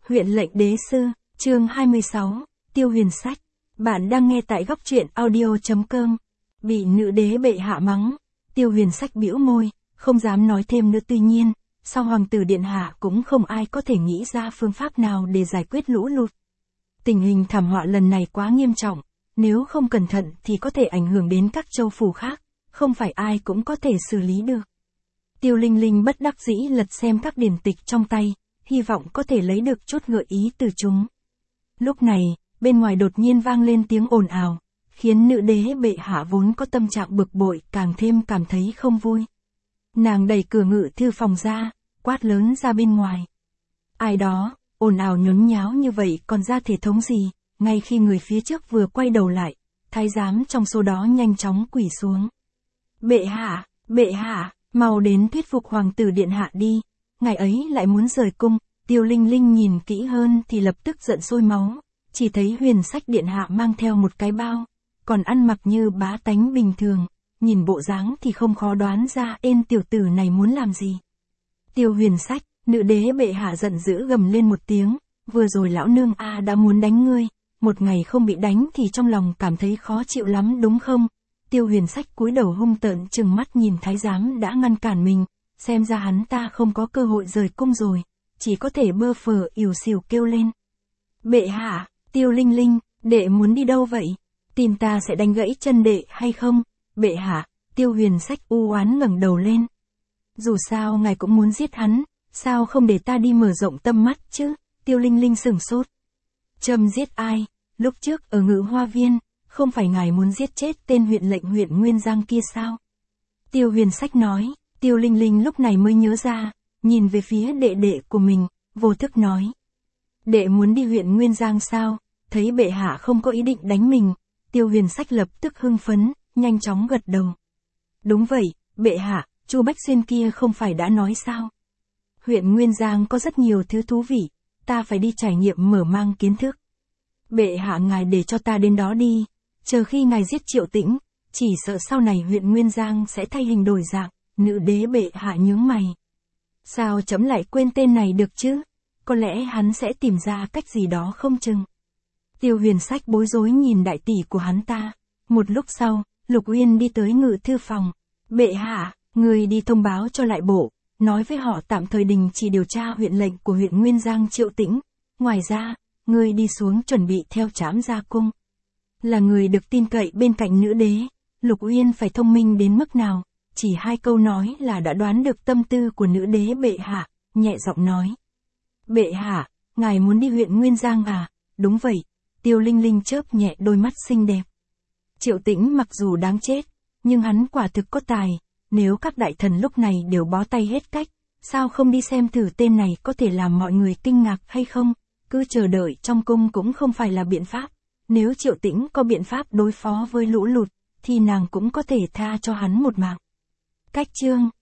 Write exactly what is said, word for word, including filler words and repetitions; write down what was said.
Huyện lệnh đế sư, chương hai mươi sáu, Tiêu Huyền Sách. Bạn đang nghe tại góc truyện audio chấm com. Bị nữ đế bệ hạ mắng, Tiêu Huyền Sách bĩu môi, không dám nói thêm nữa. Tuy nhiên, sau hoàng tử điện hạ cũng không ai có thể nghĩ ra phương pháp nào để giải quyết lũ lụt. Tình hình thảm họa lần này quá nghiêm trọng, nếu không cẩn thận thì có thể ảnh hưởng đến các châu phủ khác, không phải ai cũng có thể xử lý được. Tiêu Linh Linh bất đắc dĩ lật xem các điển tịch trong tay, hy vọng có thể lấy được chút gợi ý từ chúng. Lúc này, bên ngoài đột nhiên vang lên tiếng ồn ào, khiến nữ đế bệ hạ vốn có tâm trạng bực bội càng thêm cảm thấy không vui. Nàng đẩy cửa ngự thư phòng ra, quát lớn ra bên ngoài. Ai đó, ồn ào nhốn nháo như vậy còn ra thể thống gì? Ngay khi người phía trước vừa quay đầu lại, thái giám trong số đó nhanh chóng quỳ xuống. Bệ hạ, bệ hạ, mau đến thuyết phục hoàng tử điện hạ đi, ngài ấy lại muốn rời cung. Tiêu Linh Linh nhìn kỹ hơn thì lập tức giận sôi máu, chỉ thấy Huyền Sách điện hạ mang theo một cái bao, còn ăn mặc như bá tánh bình thường, nhìn bộ dáng thì không khó đoán ra ên tiểu tử này muốn làm gì. Tiêu Huyền Sách, nữ đế bệ hạ giận dữ gầm lên một tiếng, vừa rồi lão nương a đã muốn đánh ngươi, một ngày không bị đánh thì trong lòng cảm thấy khó chịu lắm đúng không? Tiêu Huyền Sách cúi đầu hung tợn trừng mắt nhìn thái giám đã ngăn cản mình, xem ra hắn ta không có cơ hội rời cung rồi, chỉ có thể bơ phờ ỉu xìu kêu lên. Bệ hạ, Tiêu Linh Linh, đệ muốn đi đâu vậy? Tìm ta sẽ đánh gãy chân đệ hay không? Bệ hạ, Tiêu Huyền Sách u oán ngẩng đầu lên. Dù sao ngài cũng muốn giết hắn, sao không để ta đi mở rộng tâm mắt chứ? Tiêu Linh Linh sửng sốt. Châm giết ai? Lúc trước ở Ngự Hoa Viên, không phải ngài muốn giết chết tên huyện lệnh huyện Nguyên Giang kia sao? Tiêu Huyền Sách nói. Tiêu Linh Linh lúc này mới nhớ ra, nhìn về phía đệ đệ của mình, vô thức nói. Đệ muốn đi huyện Nguyên Giang sao? Thấy bệ hạ không có ý định đánh mình, Tiêu Huyền Sách lập tức hưng phấn, nhanh chóng gật đầu. Đúng vậy, bệ hạ, Chu Bách Xuyên kia không phải đã nói sao? Huyện Nguyên Giang có rất nhiều thứ thú vị, ta phải đi trải nghiệm mở mang kiến thức. Bệ hạ ngài để cho ta đến đó đi, chờ khi ngài giết Triệu Tĩnh, chỉ sợ sau này huyện Nguyên Giang sẽ thay hình đổi dạng. Nữ đế bệ hạ nhướng mày. Sao chấm lại quên tên này được chứ? Có lẽ hắn sẽ tìm ra cách gì đó không chừng. Tiêu Huyền Sách bối rối nhìn đại tỷ của hắn ta. Một lúc sau, Lục Uyên đi tới ngự thư phòng. Bệ hạ, người đi thông báo cho lại bộ, nói với họ tạm thời đình chỉ điều tra huyện lệnh của huyện Nguyên Giang Triệu Tĩnh. Ngoài ra, người đi xuống chuẩn bị theo trám ra cung. Là người được tin cậy bên cạnh nữ đế, Lục Uyên phải thông minh đến mức nào? Chỉ hai câu nói là đã đoán được tâm tư của nữ đế bệ hạ, nhẹ giọng nói. Bệ hạ, ngài muốn đi huyện Nguyên Giang à? Đúng vậy. Tiêu Linh Linh chớp nhẹ đôi mắt xinh đẹp. Triệu Tĩnh mặc dù đáng chết, nhưng hắn quả thực có tài, nếu các đại thần lúc này đều bó tay hết cách, sao không đi xem thử tên này có thể làm mọi người kinh ngạc hay không? Cứ chờ đợi trong cung cũng không phải là biện pháp, nếu Triệu Tĩnh có biện pháp đối phó với lũ lụt, thì nàng cũng có thể tha cho hắn một mạng. Cách chương